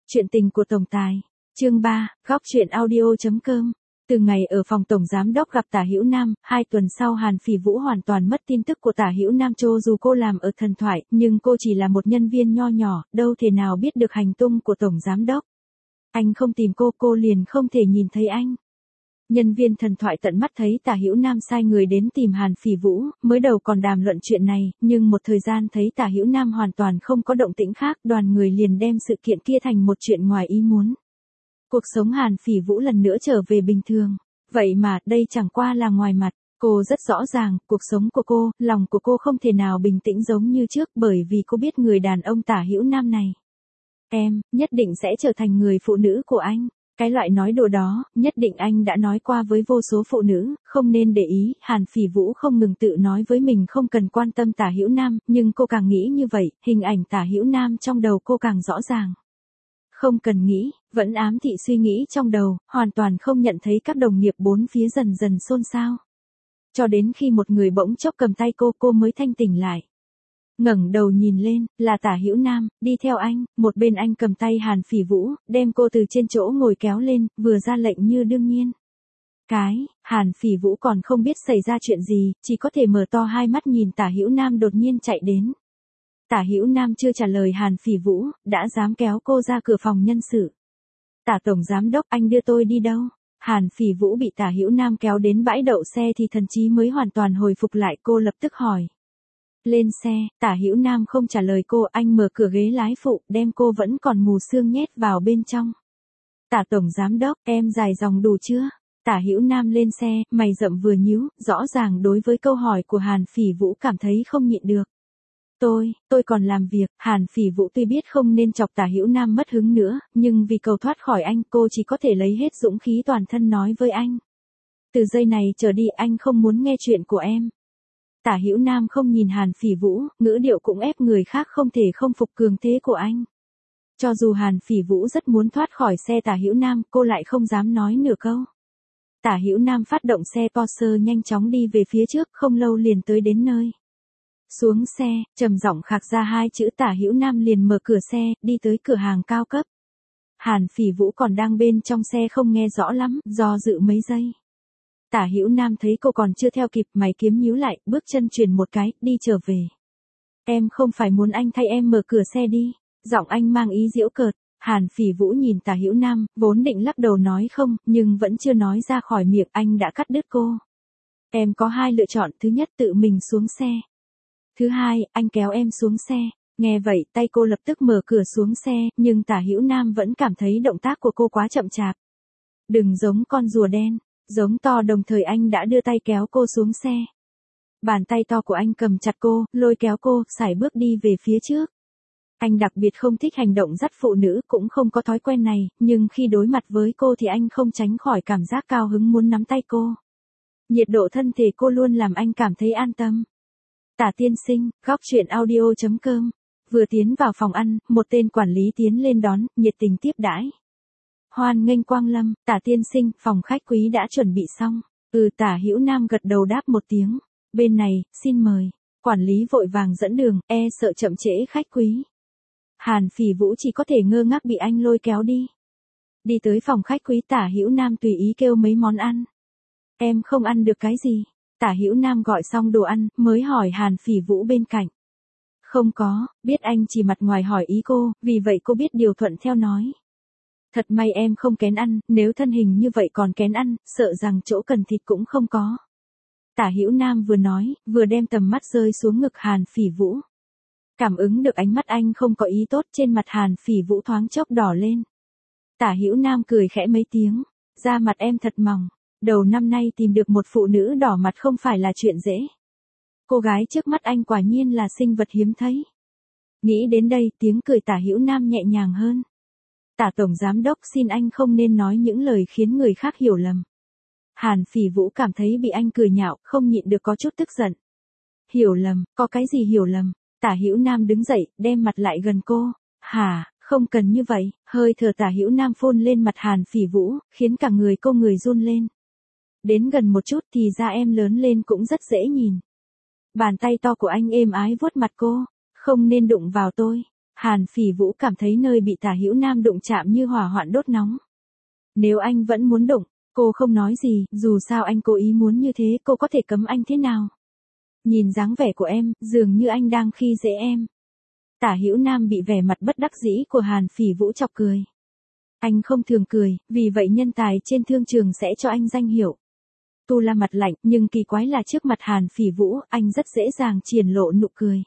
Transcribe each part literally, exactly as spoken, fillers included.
Chuyện tình của tổng tài. Chương ba, góc truyện audio.com. Từ ngày ở phòng tổng giám đốc gặp Tả Hữu Nam, hai tuần sau Hàn Phỉ Vũ hoàn toàn mất tin tức của Tả Hữu Nam. Cho dù cô làm ở Thần Thoại, nhưng cô chỉ là một nhân viên nho nhỏ, đâu thể nào biết được hành tung của tổng giám đốc. Anh không tìm cô, cô liền không thể nhìn thấy anh. Nhân viên Thần Thoại tận mắt thấy Tả Hữu Nam sai người đến tìm Hàn Phỉ Vũ, mới đầu còn đàm luận chuyện này, nhưng một thời gian thấy Tả Hữu Nam hoàn toàn không có động tĩnh khác, đoàn người liền đem sự kiện kia thành một chuyện ngoài ý muốn. Cuộc sống Hàn Phỉ Vũ lần nữa trở về bình thường. Vậy mà, đây chẳng qua là ngoài mặt. Cô rất rõ ràng, cuộc sống của cô, lòng của cô không thể nào bình tĩnh giống như trước, bởi vì cô biết người đàn ông Tả Hữu Nam này. Em, nhất định sẽ trở thành người phụ nữ của anh. Cái loại nói đùa đó, nhất định anh đã nói qua với vô số phụ nữ, không nên để ý. Hàn Phỉ Vũ không ngừng tự nói với mình không cần quan tâm Tả Hữu Nam, nhưng cô càng nghĩ như vậy, hình ảnh Tả Hữu Nam trong đầu cô càng rõ ràng. Không cần nghĩ, vẫn ám thị suy nghĩ trong đầu, hoàn toàn không nhận thấy các đồng nghiệp bốn phía dần dần xôn xao. Cho đến khi một người bỗng chốc cầm tay cô, cô mới thanh tỉnh lại. Ngẩng đầu nhìn lên, là Tả Hữu Nam, đi theo anh, một bên anh cầm tay Hàn Phỉ Vũ, đem cô từ trên chỗ ngồi kéo lên, vừa ra lệnh như đương nhiên. Cái, Hàn Phỉ Vũ còn không biết xảy ra chuyện gì, chỉ có thể mở to hai mắt nhìn Tả Hữu Nam đột nhiên chạy đến. Tả Hữu Nam chưa trả lời Hàn Phỉ Vũ, đã dám kéo cô ra cửa phòng nhân sự. Tả tổng giám đốc, anh đưa tôi đi đâu? Hàn Phỉ Vũ bị Tả Hữu Nam kéo đến bãi đậu xe thì thần trí mới hoàn toàn hồi phục lại, cô lập tức hỏi. Lên xe, Tả Hữu Nam không trả lời cô, anh mở cửa ghế lái phụ, đem cô vẫn còn mù sương nhét vào bên trong. Tả tổng giám đốc, em dài dòng đủ chưa? Tả Hữu Nam lên xe, mày rậm vừa nhíu, rõ ràng đối với câu hỏi của Hàn Phỉ Vũ cảm thấy không nhịn được. Tôi, tôi còn làm việc. Hàn Phỉ Vũ tuy biết không nên chọc Tả Hữu Nam mất hứng nữa, nhưng vì cầu thoát khỏi anh, cô chỉ có thể lấy hết dũng khí toàn thân nói với anh. Từ giây này trở đi anh không muốn nghe chuyện của em. Tả Hữu Nam không nhìn Hàn Phỉ Vũ, ngữ điệu cũng ép người khác không thể không phục cường thế của anh. Cho dù Hàn Phỉ Vũ rất muốn thoát khỏi xe Tả Hữu Nam, cô lại không dám nói nửa câu. Tả Hữu Nam phát động xe Porsche nhanh chóng đi về phía trước, không lâu liền tới đến nơi. Xuống xe, trầm giọng khạc ra hai chữ Tả Hữu Nam liền mở cửa xe, đi tới cửa hàng cao cấp. Hàn Phỉ Vũ còn đang bên trong xe không nghe rõ lắm, do dự mấy giây. Tả Hữu Nam thấy cô còn chưa theo kịp, mày kiếm nhíu lại, bước chân chuyển một cái, đi trở về. Em không phải muốn anh thay em mở cửa xe đi. Giọng anh mang ý giễu cợt. Hàn Phỉ Vũ nhìn Tả Hữu Nam, vốn định lắc đầu nói không, nhưng vẫn chưa nói ra khỏi miệng, anh đã cắt đứt cô. Em có hai lựa chọn, thứ nhất tự mình xuống xe. Thứ hai, anh kéo em xuống xe. Nghe vậy, tay cô lập tức mở cửa xuống xe, nhưng Tả Hữu Nam vẫn cảm thấy động tác của cô quá chậm chạp. Đừng giống con rùa đen, giống to, đồng thời anh đã đưa tay kéo cô xuống xe. Bàn tay to của anh cầm chặt cô, lôi kéo cô, sải bước đi về phía trước. Anh đặc biệt không thích hành động dắt phụ nữ, cũng không có thói quen này, nhưng khi đối mặt với cô thì anh không tránh khỏi cảm giác cao hứng muốn nắm tay cô. Nhiệt độ thân thể cô luôn làm anh cảm thấy an tâm. Tả tiên sinh, góc truyện audio.com. Vừa tiến vào phòng ăn, một tên quản lý tiến lên đón, nhiệt tình tiếp đãi. Hoan nghênh quang lâm. Tả tiên sinh, phòng khách quý đã chuẩn bị xong. Ừ, Tả Hữu Nam gật đầu đáp một tiếng. Bên này, xin mời. Quản lý vội vàng dẫn đường, e sợ chậm trễ khách quý. Hàn Phỉ Vũ chỉ có thể ngơ ngác bị anh lôi kéo đi. Đi tới phòng khách quý, Tả Hữu Nam tùy ý kêu mấy món ăn. Em không ăn được cái gì? Tả Hữu Nam gọi xong đồ ăn, mới hỏi Hàn Phỉ Vũ bên cạnh. Không có, biết anh chỉ mặt ngoài hỏi ý cô, vì vậy cô biết điều thuận theo nói. Thật may em không kén ăn, nếu thân hình như vậy còn kén ăn, sợ rằng chỗ cần thịt cũng không có. Tả Hữu Nam vừa nói, vừa đem tầm mắt rơi xuống ngực Hàn Phỉ Vũ. Cảm ứng được ánh mắt anh không có ý tốt, trên mặt Hàn Phỉ Vũ thoáng chốc đỏ lên. Tả Hữu Nam cười khẽ mấy tiếng, da mặt em thật mỏng. Đầu năm nay tìm được một phụ nữ đỏ mặt không phải là chuyện dễ. Cô gái trước mắt anh quả nhiên là sinh vật hiếm thấy. Nghĩ đến đây, tiếng cười Tả Hữu Nam nhẹ nhàng hơn. Tả tổng giám đốc, xin anh không nên nói những lời khiến người khác hiểu lầm. Hàn Phỉ Vũ cảm thấy bị anh cười nhạo, không nhịn được có chút tức giận. Hiểu lầm, có cái gì hiểu lầm? Tả Hữu Nam đứng dậy, đem mặt lại gần cô. Hả, không cần như vậy. Hơi thở Tả Hữu Nam phun lên mặt Hàn Phỉ Vũ, khiến cả người cô người run lên. Đến gần một chút thì da em lớn lên cũng rất dễ nhìn. Bàn tay to của anh êm ái vuốt mặt cô. Không nên đụng vào tôi. Hàn Phỉ Vũ cảm thấy nơi bị Tả Hữu Nam đụng chạm như hỏa hoạn đốt nóng. Nếu anh vẫn muốn đụng, cô không nói gì, dù sao anh cố ý muốn như thế, cô có thể cấm anh thế nào? Nhìn dáng vẻ của em, dường như anh đang khi dễ em. Tả Hữu Nam bị vẻ mặt bất đắc dĩ của Hàn Phỉ Vũ chọc cười. Anh không thường cười, vì vậy nhân tài trên thương trường sẽ cho anh danh hiệu. Tu La mặt lạnh, nhưng kỳ quái là trước mặt Hàn Phỉ Vũ, anh rất dễ dàng triển lộ nụ cười.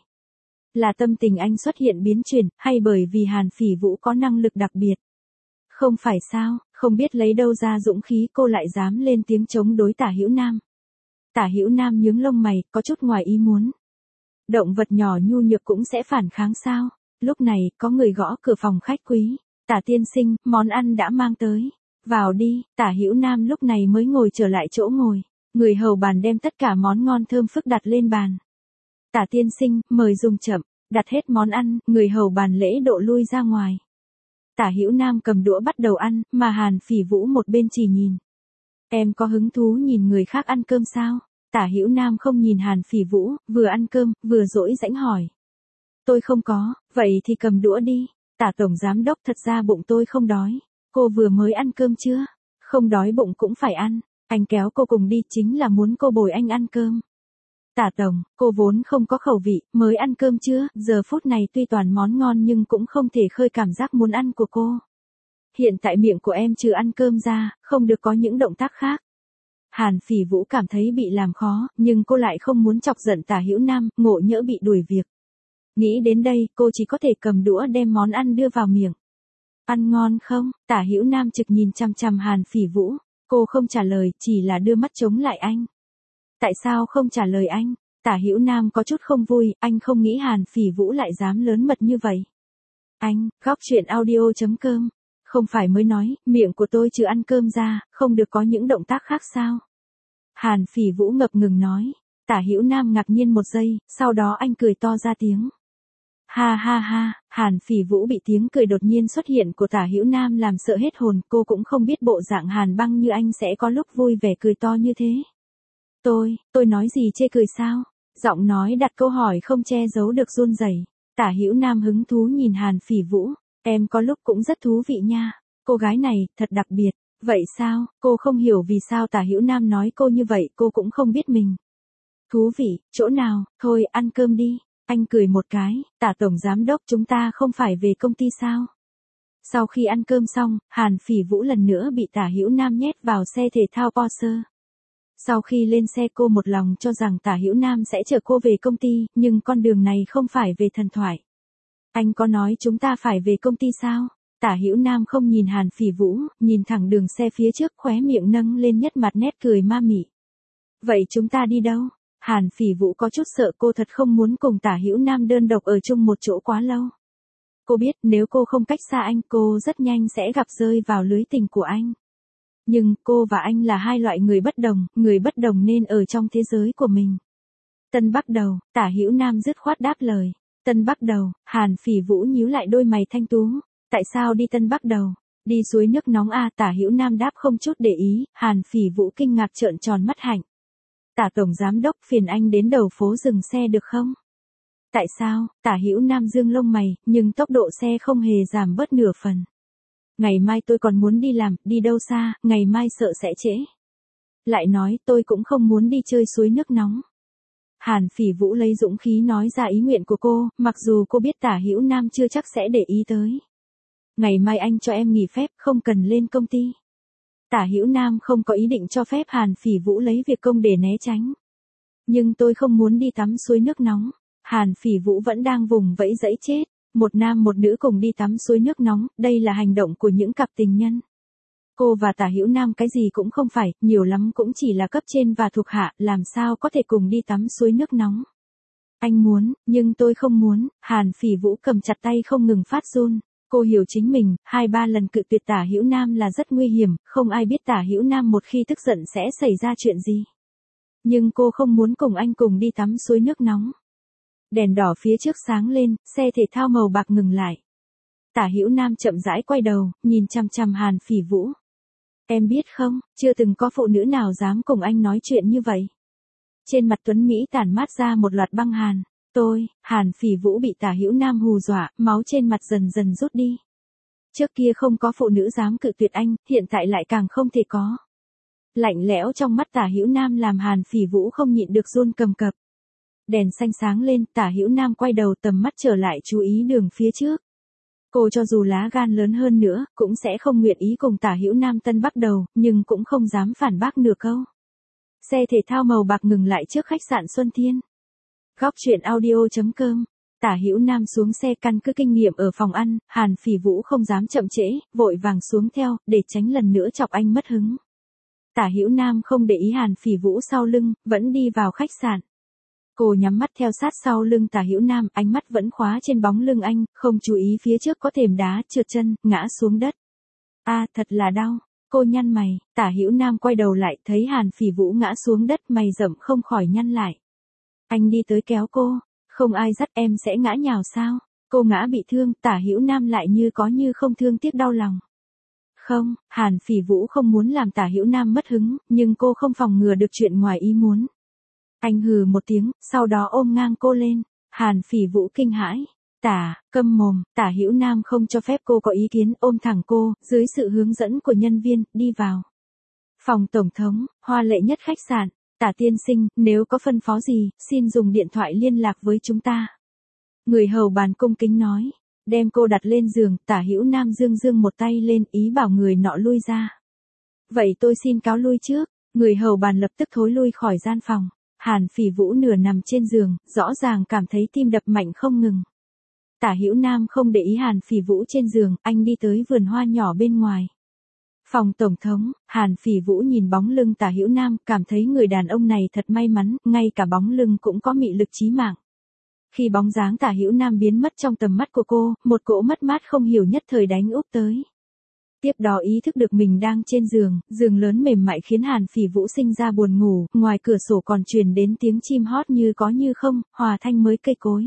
Là tâm tình anh xuất hiện biến chuyển, hay bởi vì Hàn Phỉ Vũ có năng lực đặc biệt? Không phải sao, không biết lấy đâu ra dũng khí cô lại dám lên tiếng chống đối Tả Hữu Nam. Tả Hữu Nam nhướng lông mày, có chút ngoài ý muốn. Động vật nhỏ nhu nhược cũng sẽ phản kháng sao? Lúc này, có người gõ cửa phòng khách quý. Tả tiên sinh, món ăn đã mang tới. Vào đi, Tả Hữu Nam lúc này mới ngồi trở lại chỗ ngồi. Người hầu bàn đem tất cả món ngon thơm phức đặt lên bàn. Tả tiên sinh, mời dùng chậm. Đặt hết món ăn, người hầu bàn lễ độ lui ra ngoài. Tả Hữu Nam cầm đũa bắt đầu ăn, mà Hàn Phỉ Vũ một bên chỉ nhìn. Em có hứng thú nhìn người khác ăn cơm sao? Tả Hữu Nam không nhìn Hàn Phỉ Vũ, vừa ăn cơm, vừa dỗi rãnh hỏi. Tôi không có, vậy thì cầm đũa đi. Tả tổng giám đốc, thật ra bụng tôi không đói. Cô vừa mới ăn cơm chưa? Không đói bụng cũng phải ăn. Anh kéo cô cùng đi chính là muốn cô bồi anh ăn cơm. Tả tổng, cô vốn không có khẩu vị, mới ăn cơm chưa? Giờ phút này tuy toàn món ngon nhưng cũng không thể khơi cảm giác muốn ăn của cô. Hiện tại miệng của em trừ ăn cơm ra, không được có những động tác khác. Hàn Phỉ Vũ cảm thấy bị làm khó, nhưng cô lại không muốn chọc giận Tả Hữu Nam, ngộ nhỡ bị đuổi việc. Nghĩ đến đây, cô chỉ có thể cầm đũa đem món ăn đưa vào miệng. Ăn ngon không? Tả Hữu Nam trực nhìn chằm chằm Hàn Phỉ Vũ. Cô không trả lời, chỉ là đưa mắt chống lại anh. Tại sao không trả lời anh? Tả Hữu Nam có chút không vui, anh không nghĩ Hàn Phỉ Vũ lại dám lớn mật như vậy. Anh, góc truyện audio chấm com. Không phải mới nói, miệng của tôi trừ ăn cơm ra, không được có những động tác khác sao? Hàn Phỉ Vũ ngập ngừng nói. Tả Hữu Nam ngạc nhiên một giây, sau đó anh cười to ra tiếng. Ha ha ha, Hàn Phỉ Vũ bị tiếng cười đột nhiên xuất hiện của Tả Hữu Nam làm sợ hết hồn, cô cũng không biết bộ dạng Hàn Băng như anh sẽ có lúc vui vẻ cười to như thế. Tôi, tôi nói gì chê cười sao? Giọng nói đặt câu hỏi không che giấu được run rẩy. Tả Hữu Nam hứng thú nhìn Hàn Phỉ Vũ, em có lúc cũng rất thú vị nha. Cô gái này, thật đặc biệt. Vậy sao, cô không hiểu vì sao Tả Hữu Nam nói cô như vậy, cô cũng không biết mình. Thú vị, chỗ nào, thôi ăn cơm đi. Anh cười một cái, Tả tổng giám đốc, chúng ta không phải về công ty sao? Sau khi ăn cơm xong, Hàn Phỉ Vũ lần nữa bị Tả Hữu Nam nhét vào xe thể thao Porsche. Sau khi lên xe cô một lòng cho rằng Tả Hữu Nam sẽ chở cô về công ty, nhưng con đường này không phải về thần thoại. Anh có nói chúng ta phải về công ty sao? Tả Hữu Nam không nhìn Hàn Phỉ Vũ, nhìn thẳng đường xe phía trước, khóe miệng nâng lên nhất mặt nét cười ma mị. Vậy chúng ta đi đâu? Hàn Phỉ Vũ có chút sợ, cô thật không muốn cùng Tả Hữu Nam đơn độc ở chung một chỗ quá lâu. Cô biết nếu cô không cách xa anh, cô rất nhanh sẽ gặp rơi vào lưới tình của anh. Nhưng cô và anh là hai loại người bất đồng, người bất đồng nên ở trong thế giới của mình. Tân bắt đầu, Tả Hữu Nam dứt khoát đáp lời. Tân bắt đầu, Hàn Phỉ Vũ nhíu lại đôi mày thanh tú. Tại sao đi Tân bắt đầu? Đi suối nước nóng à? Tả Hữu Nam đáp không chút để ý. Hàn Phỉ Vũ kinh ngạc trợn tròn mắt hạnh. Tả tổng giám đốc, phiền anh đến đầu phố dừng xe được không? Tại sao? Tả Hữu Nam dương lông mày, nhưng tốc độ xe không hề giảm bớt nửa phần. Ngày mai tôi còn muốn đi làm, đi đâu xa, ngày mai sợ sẽ trễ. Lại nói, tôi cũng không muốn đi chơi suối nước nóng. Hàn Phỉ Vũ lấy dũng khí nói ra ý nguyện của cô, mặc dù cô biết Tả Hữu Nam chưa chắc sẽ để ý tới. Ngày mai anh cho em nghỉ phép, không cần lên công ty. Tả Hữu Nam không có ý định cho phép Hàn Phỉ Vũ lấy việc công để né tránh. Nhưng tôi không muốn đi tắm suối nước nóng. Hàn Phỉ Vũ vẫn đang vùng vẫy dẫy chết. Một nam một nữ cùng đi tắm suối nước nóng, đây là hành động của những cặp tình nhân. Cô và Tả Hữu Nam cái gì cũng không phải, nhiều lắm cũng chỉ là cấp trên và thuộc hạ, làm sao có thể cùng đi tắm suối nước nóng. Anh muốn, nhưng tôi không muốn. Hàn Phỉ Vũ cầm chặt tay không ngừng phát run. Cô hiểu chính mình, hai ba lần cự tuyệt Tả Hữu Nam là rất nguy hiểm, không ai biết Tả Hữu Nam một khi tức giận sẽ xảy ra chuyện gì. Nhưng cô không muốn cùng anh cùng đi tắm suối nước nóng. Đèn đỏ phía trước sáng lên, xe thể thao màu bạc ngừng lại. Tả Hữu Nam chậm rãi quay đầu, nhìn chằm chằm Hàn Phỉ Vũ. Em biết không, chưa từng có phụ nữ nào dám cùng anh nói chuyện như vậy. Trên mặt Tuấn Mỹ tản mát ra một loạt băng hàn. Tôi, Hàn Phỉ Vũ bị Tả Hữu Nam hù dọa, máu trên mặt dần dần rút đi. Trước kia không có phụ nữ dám cự tuyệt anh, hiện tại lại càng không thể có. Lạnh lẽo trong mắt Tả Hữu Nam làm Hàn Phỉ Vũ không nhịn được run cầm cập. Đèn xanh sáng lên, Tả Hữu Nam quay đầu tầm mắt trở lại chú ý đường phía trước. Cô cho dù lá gan lớn hơn nữa, cũng sẽ không nguyện ý cùng Tả Hữu Nam tân bắt đầu, nhưng cũng không dám phản bác nửa câu. Xe thể thao màu bạc ngừng lại trước khách sạn Xuân Thiên. Góc truyện audio chấm com. Tả Hữu Nam xuống xe căn cứ kinh nghiệm ở phòng ăn, Hàn Phỉ Vũ không dám chậm trễ, vội vàng xuống theo, để tránh lần nữa chọc anh mất hứng. Tả Hữu Nam không để ý Hàn Phỉ Vũ sau lưng, vẫn đi vào khách sạn. Cô nhắm mắt theo sát sau lưng Tả Hữu Nam, ánh mắt vẫn khóa trên bóng lưng anh, không chú ý phía trước có thềm đá trượt chân, ngã xuống đất. A, à, thật là đau. Cô nhăn mày, Tả Hữu Nam quay đầu lại, thấy Hàn Phỉ Vũ ngã xuống đất, mày rậm không khỏi nhăn lại. Anh đi tới kéo cô, không ai dắt em sẽ ngã nhào sao? Cô ngã bị thương, Tả Hữu Nam lại như có như không thương tiếc đau lòng. Không, Hàn Phỉ Vũ không muốn làm Tả Hữu Nam mất hứng, nhưng cô không phòng ngừa được chuyện ngoài ý muốn. Anh hừ một tiếng, sau đó ôm ngang cô lên. Hàn Phỉ Vũ kinh hãi. Tả, câm mồm, Tả Hữu Nam không cho phép cô có ý kiến, ôm thẳng cô, dưới sự hướng dẫn của nhân viên, đi vào. Phòng tổng thống, hoa lệ nhất khách sạn. Tả tiên sinh, nếu có phân phó gì, xin dùng điện thoại liên lạc với chúng ta. Người hầu bàn cung kính nói. Đem cô đặt lên giường, Tả Hữu Nam dương dương một tay lên, ý bảo người nọ lui ra. Vậy tôi xin cáo lui trước. Người hầu bàn lập tức thối lui khỏi gian phòng. Hàn Phỉ Vũ nửa nằm trên giường, rõ ràng cảm thấy tim đập mạnh không ngừng. Tả Hữu Nam không để ý Hàn Phỉ Vũ trên giường, anh đi tới vườn hoa nhỏ bên ngoài. Phòng tổng thống, Hàn Phỉ Vũ nhìn bóng lưng Tả Hữu Nam, cảm thấy người đàn ông này thật may mắn, ngay cả bóng lưng cũng có mị lực chí mạng. Khi bóng dáng Tả Hữu Nam biến mất trong tầm mắt của cô, một cỗ mất mát không hiểu nhất thời đánh úp tới. Tiếp đó ý thức được mình đang trên giường, giường lớn mềm mại khiến Hàn Phỉ Vũ sinh ra buồn ngủ, ngoài cửa sổ còn truyền đến tiếng chim hót như có như không, hòa thanh mới cây cối.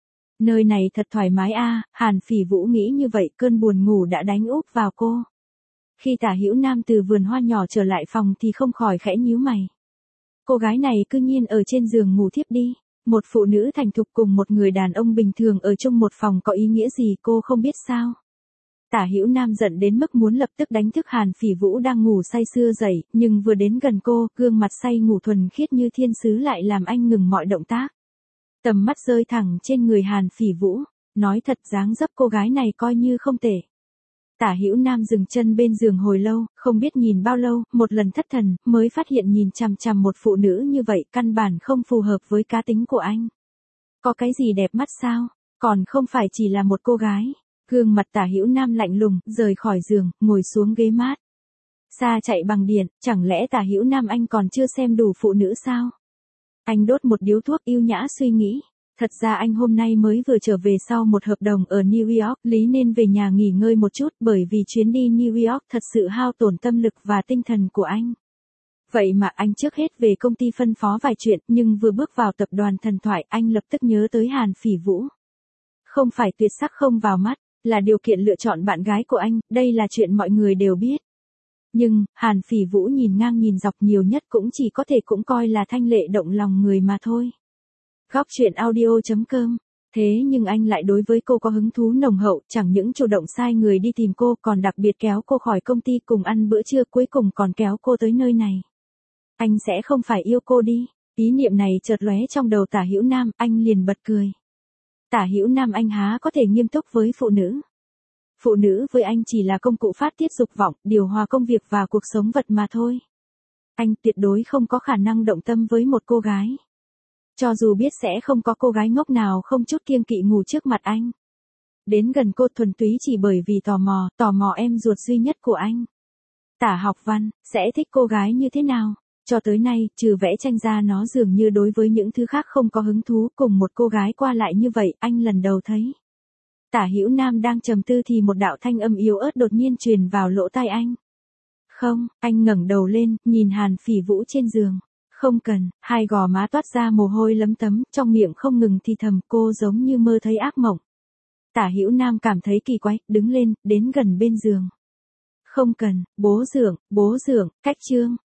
Nơi này thật thoải mái a, Hàn Phỉ Vũ nghĩ như vậy, cơn buồn ngủ đã đánh úp vào cô. Khi Tả Hữu Nam từ vườn hoa nhỏ trở lại phòng thì không khỏi khẽ nhíu mày. Cô gái này cư nhiên ở trên giường ngủ thiếp đi. Một phụ nữ thành thục cùng một người đàn ông bình thường ở chung một phòng có ý nghĩa gì cô không biết sao? Tả Hữu Nam giận đến mức muốn lập tức đánh thức Hàn Phỉ Vũ đang ngủ say sưa dậy, nhưng vừa đến gần cô, gương mặt say ngủ thuần khiết như thiên sứ lại làm anh ngừng mọi động tác. Tầm mắt rơi thẳng trên người Hàn Phỉ Vũ, nói thật dáng dấp cô gái này coi như không tệ. Tả Hữu Nam dừng chân bên giường hồi lâu, không biết nhìn bao lâu, một lần thất thần, mới phát hiện nhìn chằm chằm một phụ nữ như vậy căn bản không phù hợp với cá tính của anh. Có cái gì đẹp mắt sao? Còn không phải chỉ là một cô gái. Gương mặt Tả Hữu Nam lạnh lùng, rời khỏi giường, ngồi xuống ghế mát. Xa chạy bằng điện, chẳng lẽ Tả Hữu Nam anh còn chưa xem đủ phụ nữ sao? Anh đốt một điếu thuốc yêu nhã suy nghĩ. Thật ra anh hôm nay mới vừa trở về sau một hợp đồng ở New York, lý nên về nhà nghỉ ngơi một chút bởi vì chuyến đi New York thật sự hao tổn tâm lực và tinh thần của anh. Vậy mà anh trước hết về công ty phân phó vài chuyện, nhưng vừa bước vào tập đoàn thần thoại anh lập tức nhớ tới Hàn Phỉ Vũ. Không phải tuyệt sắc không vào mắt, là điều kiện lựa chọn bạn gái của anh, đây là chuyện mọi người đều biết. Nhưng, Hàn Phỉ Vũ nhìn ngang nhìn dọc nhiều nhất cũng chỉ có thể cũng coi là thanh lệ động lòng người mà thôi. Góc truyện audio chấm com. Thế nhưng anh lại đối với cô có hứng thú nồng hậu, chẳng những chủ động sai người đi tìm cô còn đặc biệt kéo cô khỏi công ty cùng ăn bữa trưa, cuối cùng còn kéo cô tới nơi này. Anh sẽ không phải yêu cô đi. Ý niệm này chợt lóe trong đầu Tả Hữu Nam, anh liền bật cười. Tả Hữu Nam anh há có thể nghiêm túc với phụ nữ. Phụ nữ với anh chỉ là công cụ phát tiết dục vọng, điều hòa công việc và cuộc sống vật mà thôi. Anh tuyệt đối không có khả năng động tâm với một cô gái. Cho dù biết sẽ không có cô gái ngốc nào không chút kiêng kỵ ngủ trước mặt anh. Đến gần cô thuần túy chỉ bởi vì tò mò, tò mò em ruột duy nhất của anh. Tả Học Văn, sẽ thích cô gái như thế nào? Cho tới nay, trừ vẽ tranh ra nó dường như đối với những thứ khác không có hứng thú, cùng một cô gái qua lại như vậy, anh lần đầu thấy. Tả Hữu Nam đang trầm tư thì một đạo thanh âm yếu ớt đột nhiên truyền vào lỗ tai anh. Không, anh ngẩng đầu lên, nhìn Hàn Phỉ Vũ trên giường. Không cần, hai gò má toát ra mồ hôi lấm tấm, trong miệng không ngừng thì thầm, cô giống như mơ thấy ác mộng. Tả Hữu Nam cảm thấy kỳ quái, đứng lên, đến gần bên giường. Không cần, bố dưỡng, bố dưỡng, cách chương.